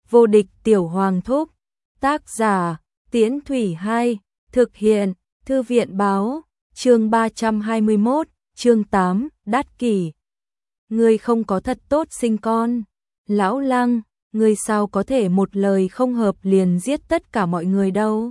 Vô địch tiểu hoàng thúc. Tác giả, Tiễn Thủy 2, thực hiện, Thư viện báo, chương 321, chương 8, đát kỷ. Ngươi không có thật tốt sinh con. Lão Lăng, ngươi sao có thể một lời không hợp liền giết tất cả mọi người đâu.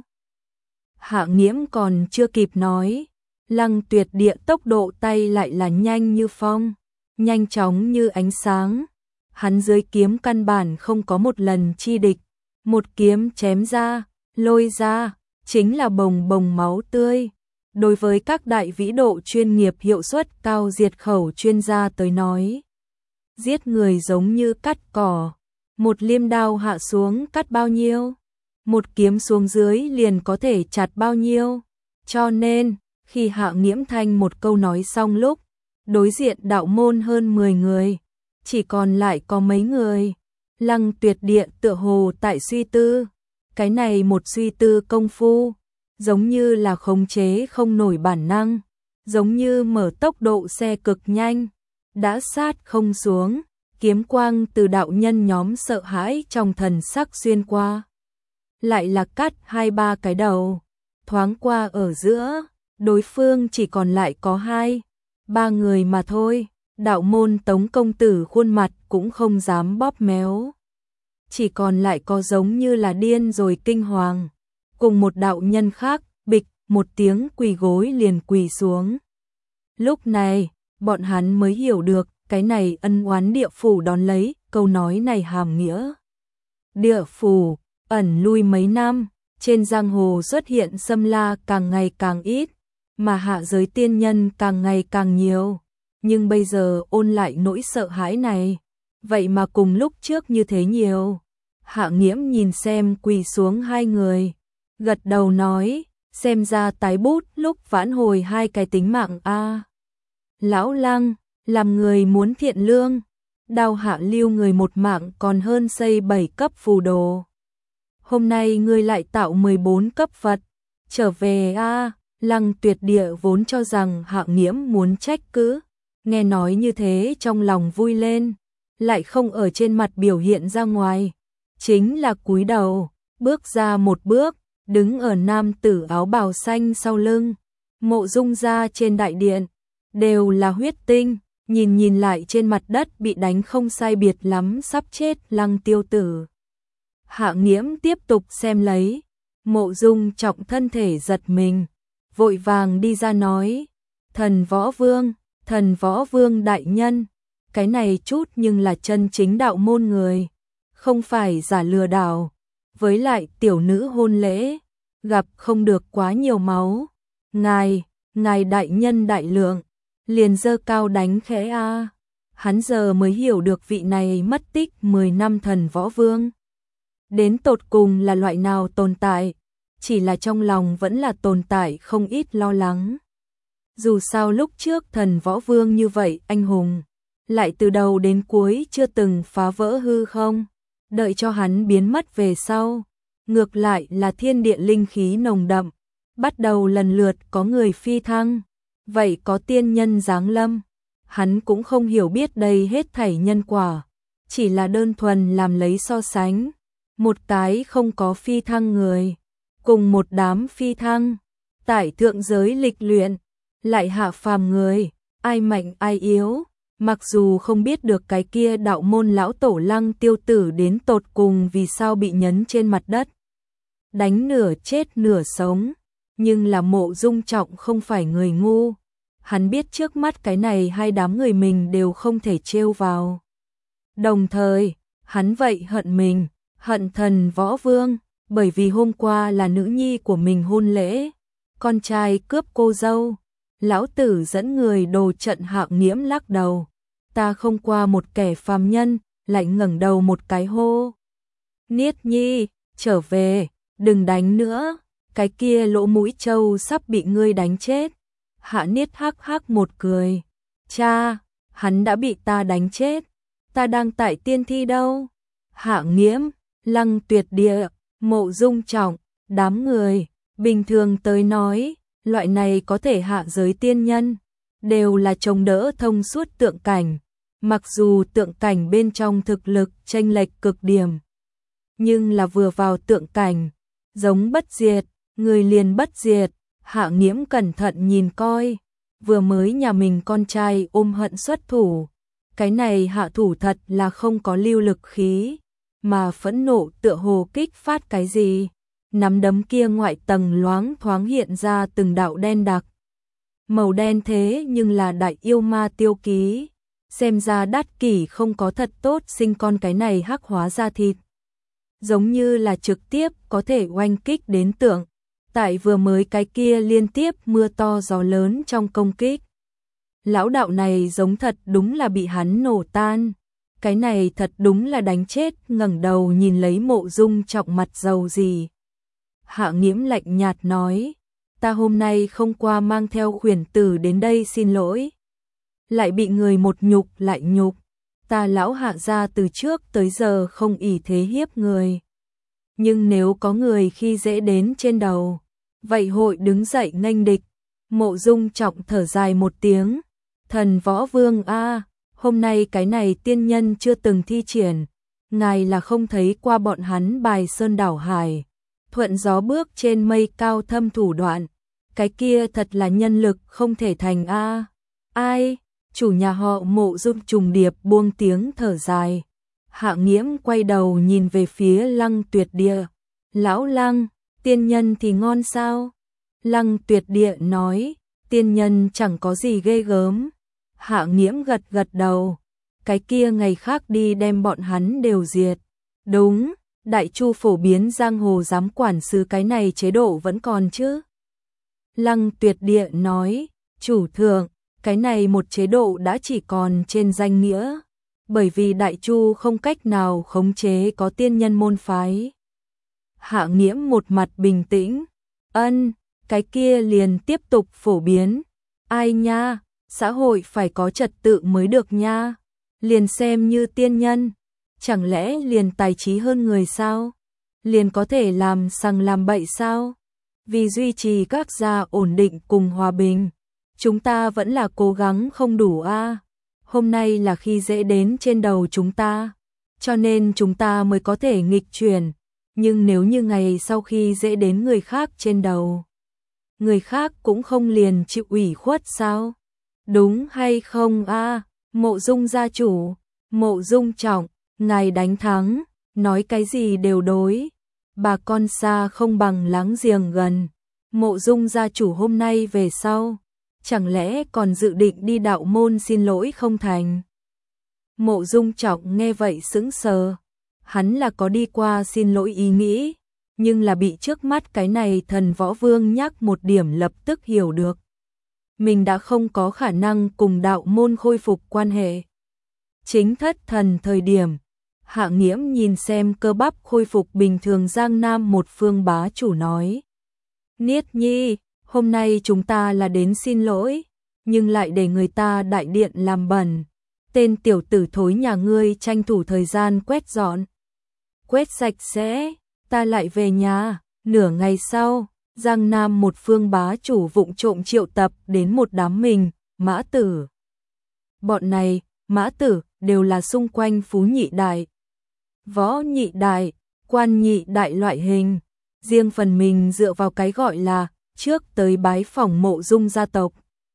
Hạ Nghiễm còn chưa kịp nói, Lăng Tuyệt Địa tốc độ tay lại là nhanh như phong, nhanh chóng như ánh sáng. Hắn dưới kiếm căn bản không có một lần chi địch, một kiếm chém ra, lôi ra, chính là bồng bồng máu tươi. Đối với các đại vĩ độ chuyên nghiệp hiệu suất cao diệt khẩu chuyên gia tới nói, giết người giống như cắt cỏ, một liêm đao hạ xuống cắt bao nhiêu, một kiếm xuống dưới liền có thể chặt bao nhiêu. Cho nên, khi Hạ Nghiễm Thanh một câu nói xong lúc, đối diện đạo môn hơn 10 người, chỉ còn lại có mấy người. Lăng Tuyệt Địa tựa hồ tại suy tư, cái này một suy tư công phu, giống như là khống chế không nổi bản năng, giống như mở tốc độ xe cực nhanh, đã sát không xuống, kiếm quang từ đạo nhân nhóm sợ hãi trong thần sắc xuyên qua. Lại là cắt 2-3 cái đầu, thoáng qua ở giữa, đối phương chỉ còn lại có 2-3 người mà thôi. Đạo môn Tống công tử khuôn mặt cũng không dám bóp méo, chỉ còn lại có giống như là điên rồi kinh hoàng, cùng một đạo nhân khác, bịch một tiếng quỳ gối liền quỳ xuống. Lúc này, bọn hắn mới hiểu được cái này ân oán địa phủ đón lấy câu nói này hàm nghĩa. Địa phủ ẩn lui mấy năm, trên giang hồ xuất hiện xâm la càng ngày càng ít, mà hạ giới tiên nhân càng ngày càng nhiều. Nhưng bây giờ ôn lại nỗi sợ hãi này, vậy mà cùng lúc trước như thế nhiều. Hạ Nghiễm nhìn xem quỳ xuống 2 người, gật đầu nói, xem ra tái bút lúc vãn hồi 2 cái tính mạng a. Lão Lăng, làm người muốn thiện lương, đao hạ lưu người một mạng còn hơn xây 7 cấp phù đồ. Hôm nay ngươi lại tạo 14 cấp Phật, trở về a. Lăng Tuyệt Địa vốn cho rằng Hạ Nghiễm muốn trách cứ, nghe nói như thế trong lòng vui lên, lại không ở trên mặt biểu hiện ra ngoài, chính là cúi đầu, bước ra một bước, đứng ở nam tử áo bào xanh sau lưng. Mộ Dung gia trên đại điện, đều là huyết tinh, nhìn lại trên mặt đất bị đánh không sai biệt lắm sắp chết Lăng Tiêu Tử. Hạ Nghiễm tiếp tục xem lấy, Mộ Dung trọng thân thể giật mình, vội vàng đi ra nói, Thần Võ Vương đại nhân, cái này chút nhưng là chân chính đạo môn người, không phải giả lừa đảo, với lại tiểu nữ hôn lễ, gặp không được quá nhiều máu. Ngài đại nhân đại lượng, liền giơ cao đánh khẽ a. Hắn giờ mới hiểu được vị này mất tích 10 năm Thần Võ Vương đến tột cùng là loại nào tồn tại, chỉ là trong lòng vẫn là tồn tại không ít lo lắng. Dù sao lúc trước Thần Võ Vương như vậy anh hùng, lại từ đầu đến cuối chưa từng phá vỡ hư không, đợi cho hắn biến mất về sau, ngược lại là thiên địa linh khí nồng đậm, bắt đầu lần lượt có người phi thăng, vậy có tiên nhân giáng lâm, hắn cũng không hiểu biết đây hết thảy nhân quả, chỉ là đơn thuần làm lấy so sánh, một cái không có phi thăng người, cùng một đám phi thăng, tại thượng giới lịch luyện, lại hạ phàm người, ai mạnh ai yếu, mặc dù không biết được cái kia đạo môn lão tổ Lăng Tiêu Tử đến tột cùng vì sao bị nhấn trên mặt đất, đánh nửa chết nửa sống, nhưng là Mộ Dung trọng không phải người ngu, hắn biết trước mắt cái này 2 đám người mình đều không thể trêu vào. Đồng thời, hắn vậy hận mình, hận Thần Võ Vương, bởi vì hôm qua là nữ nhi của mình hôn lễ, con trai cướp cô dâu. Lão tử dẫn người đồ trận. Hạ Nghiễm lắc đầu, ta không qua một kẻ phàm nhân, lại ngẩng đầu một cái hô. Niết Nhi, trở về, đừng đánh nữa, cái kia lỗ mũi trâu sắp bị ngươi đánh chết. Hạ Niết hắc hắc một cười, cha, hắn đã bị ta đánh chết, ta đang tại tiên thi đâu. Hạ Nghiễm, Lăng Tuyệt Địa, Mộ Dung trọng, đám người, bình thường tới nói, loại này có thể hạ giới tiên nhân, đều là chống đỡ thông suốt tượng cảnh, mặc dù tượng cảnh bên trong thực lực chênh lệch cực điểm, nhưng là vừa vào tượng cảnh, giống bất diệt, người liền bất diệt. Hạ Nghiễm cẩn thận nhìn coi, vừa mới nhà mình con trai ôm hận xuất thủ, cái này hạ thủ thật là không có lưu lực khí, mà phẫn nộ tựa hồ kích phát cái gì, nắm đấm kia ngoại tầng loáng thoáng hiện ra từng đạo đen đặc. Màu đen thế nhưng là đại yêu ma tiêu ký, xem ra Đát Kỷ không có thật tốt sinh con cái này hắc hóa ra thịt. Giống như là trực tiếp có thể oanh kích đến tượng, tại vừa mới cái kia liên tiếp mưa to gió lớn trong công kích. Lão đạo này giống thật đúng là bị hắn nổ tan, cái này thật đúng là đánh chết, ngẩng đầu nhìn lấy Mộ Dung Trọng mặt dầu gì. Hạ Nghiễm lạnh nhạt nói, ta hôm nay không qua mang theo khuyển tử đến đây xin lỗi. Lại bị người một nhục lại nhục, ta lão Hạ gia từ trước tới giờ không ỷ thế hiếp người. Nhưng nếu có người khi dễ đến trên đầu, vậy hội đứng dậy nghênh địch. Mộ Dung Trọng thở dài một tiếng, thần võ vương a, hôm nay cái này tiên nhân chưa từng thi triển, ngài là không thấy qua bọn hắn bài sơn đảo hải, thuận gió bước trên mây cao thâm thủ đoạn, cái kia thật là nhân lực không thể thành a. Ai? Chủ nhà họ Mộ Dung trùng điệp buông tiếng thở dài. Hạ Nghiễm quay đầu nhìn về phía Lăng Tuyệt Địa. Lão Lăng, tiên nhân thì ngon sao? Lăng Tuyệt Địa nói, tiên nhân chẳng có gì ghê gớm. Hạ Nghiễm gật gật đầu, cái kia ngày khác đi đem bọn hắn đều diệt. Đúng, Đại Chu phổ biến giang hồ giám quản sứ cái này chế độ vẫn còn chứ? Lăng Tuyệt Địa nói, chủ thượng, cái này một chế độ đã chỉ còn trên danh nghĩa, bởi vì Đại Chu không cách nào khống chế có tiên nhân môn phái. Hạ Nghiễm một mặt bình tĩnh, cái kia liền tiếp tục phổ biến. Ai nha, xã hội phải có trật tự mới được nha, liền xem như tiên nhân, chẳng lẽ liền tài trí hơn người sao? Liền có thể làm sằng làm bậy sao? Vì duy trì các gia ổn định cùng hòa bình, chúng ta vẫn là cố gắng không đủ a. Hôm nay là khi dễ đến trên đầu chúng ta, cho nên chúng ta mới có thể nghịch chuyển, nhưng nếu như ngày sau khi dễ đến người khác trên đầu, người khác cũng không liền chịu ủy khuất sao? Đúng hay không a? Mộ Dung gia chủ, Mộ Dung Trọng, ngài đánh thắng, nói cái gì đều đối. Bà con xa không bằng láng giềng gần. Mộ Dung gia chủ hôm nay về sau, chẳng lẽ còn dự định đi đạo môn xin lỗi không thành? Mộ Dung Trọng nghe vậy sững sờ, hắn là có đi qua xin lỗi ý nghĩ, nhưng là bị trước mắt cái này thần võ vương nhắc một điểm lập tức hiểu được. Mình đã không có khả năng cùng đạo môn khôi phục quan hệ. Chính thất thần thời điểm, Hạ Nghiễm nhìn xem cơ bắp khôi phục bình thường Giang Nam một phương bá chủ nói. Niết Nhi, hôm nay chúng ta là đến xin lỗi, nhưng lại để người ta đại điện làm bẩn. Tên tiểu tử thối nhà ngươi tranh thủ thời gian quét dọn. Quét sạch sẽ, ta lại về nhà. Nửa ngày sau, Giang Nam một phương bá chủ vụng trộm triệu tập đến một đám mình, mã tử. Bọn này, mã tử, đều là xung quanh phú nhị đại, võ nhị đại, quan nhị đại loại hình. Riêng phần mình dựa vào cái gọi là trước tới bái phỏng Mộ Dung gia tộc.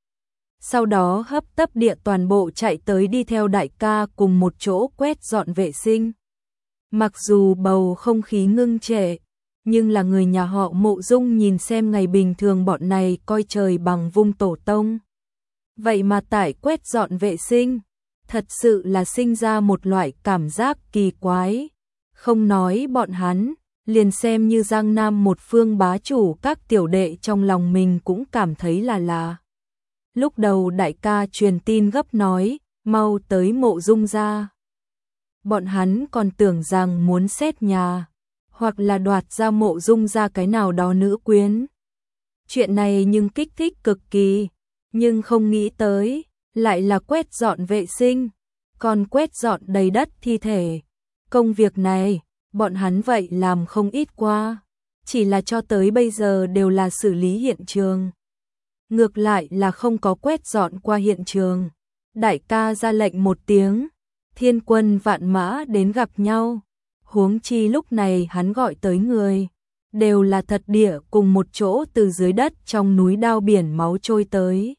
Sau đó hấp tấp địa toàn bộ chạy tới đi theo đại ca cùng một chỗ quét dọn vệ sinh. Mặc dù bầu không khí ngưng trệ, nhưng là người nhà họ Mộ Dung nhìn xem ngày bình thường bọn này coi trời bằng vung tổ tông. Vậy mà tại quét dọn vệ sinh, thật sự là sinh ra một loại cảm giác kỳ quái. Không nói bọn hắn, liền xem như Giang Nam một phương bá chủ các tiểu đệ trong lòng mình cũng cảm thấy là lạ. Lúc đầu đại ca truyền tin gấp nói, mau tới Mộ Dung gia. Bọn hắn còn tưởng rằng muốn xét nhà, hoặc là đoạt ra Mộ Dung gia cái nào đó nữ quyến. Chuyện này nhưng kích thích cực kỳ, nhưng không nghĩ tới, lại là quét dọn vệ sinh, còn quét dọn đầy đất thi thể. Công việc này, bọn hắn vậy làm không ít qua, chỉ là cho tới bây giờ đều là xử lý hiện trường. Ngược lại là không có quét dọn qua hiện trường. Đại ca ra lệnh một tiếng, thiên quân vạn mã đến gặp nhau. huống chi lúc này hắn gọi tới người, đều là thật địa cùng một chỗ từ dưới đất trong núi đao biển máu trôi tới.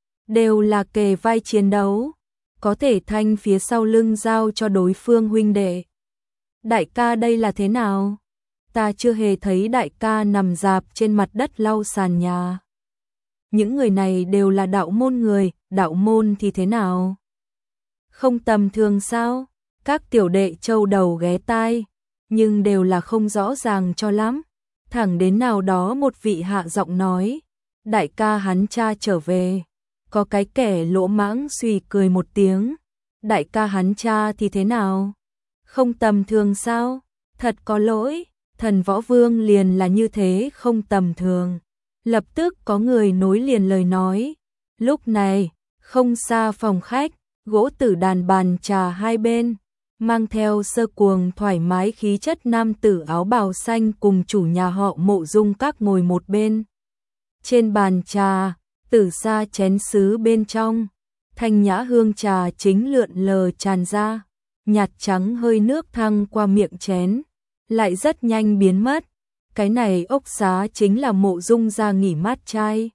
Đều là kề vai chiến đấu, có thể thanh phía sau lưng giao cho đối phương huynh đệ. Đại ca đây là thế nào? Ta chưa hề thấy đại ca nằm rạp trên mặt đất lau sàn nhà. Những người này đều là đạo môn người, đạo môn thì thế nào? Không tầm thường sao? Các tiểu đệ châu đầu ghé tai, nhưng đều là không rõ ràng cho lắm. Thẳng đến nào đó một vị hạ giọng nói, đại ca hắn cha trở về. Có cái kẻ lỗ mãng suy cười một tiếng, đại ca hắn cha thì thế nào? Không tầm thường sao? Thật có lỗi, Thần Võ Vương liền là như thế không tầm thường. Lập tức có người nối liền lời nói. Lúc này, không xa phòng khách, gỗ tử đàn bàn trà hai bên, mang theo sơ cuồng thoải mái khí chất nam tử áo bào xanh cùng chủ nhà họ Mộ Dung Các ngồi một bên. Trên bàn trà, từ xa chén sứ bên trong, thanh nhã hương trà chính lượn lờ tràn ra, nhạt trắng hơi nước thăng qua miệng chén, lại rất nhanh biến mất. Cái này ốc xá chính là Mộ Dung gia nghỉ mát trai.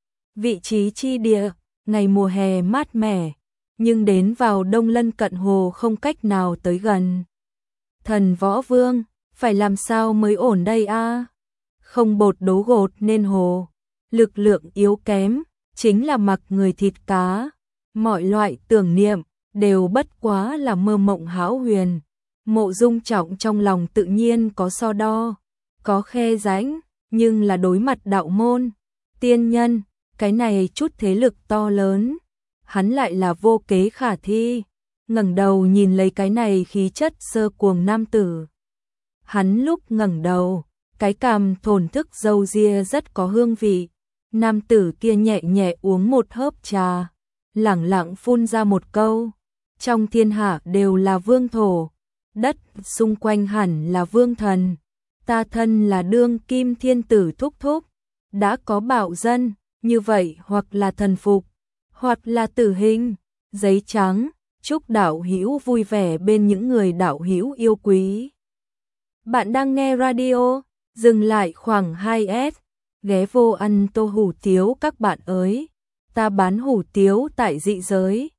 Vị trí chi địa, ngày mùa hè mát mẻ, nhưng đến vào đông lân cận hồ không cách nào tới gần. Thần Võ Vương, phải làm sao mới ổn đây a? Không bột đấu gột nên hồ, lực lượng yếu kém, chính là mặc người thịt cá. Mọi loại tưởng niệm đều bất quá là mơ mộng hão huyền. Mộ Dung Trọng trong lòng tự nhiên có so đo, có khe rãnh, nhưng là đối mặt đạo môn, tiên nhân, cái này chút thế lực to lớn, hắn lại là vô kế khả thi. Ngẩng đầu nhìn lấy cái này khí chất sơ cuồng nam tử. Hắn lúc ngẩng đầu, cái cằm thổn thức râu ria rất có hương vị. Nam tử kia nhẹ nhẹ uống một hớp trà, lẳng lặng phun ra một câu, trong thiên hạ đều là vương thổ, đất xung quanh hẳn là vương thần, ta thân là đương kim thiên tử thúc thúc, đã có bạo dân, như vậy hoặc là thần phục, hoặc là tử hình, giấy trắng, chúc đạo hữu vui vẻ bên những người đạo hữu yêu quý. Bạn đang nghe radio, dừng lại khoảng 2S, ghé vô ăn tô hủ tiếu các bạn ơi, ta bán hủ tiếu tại dị giới.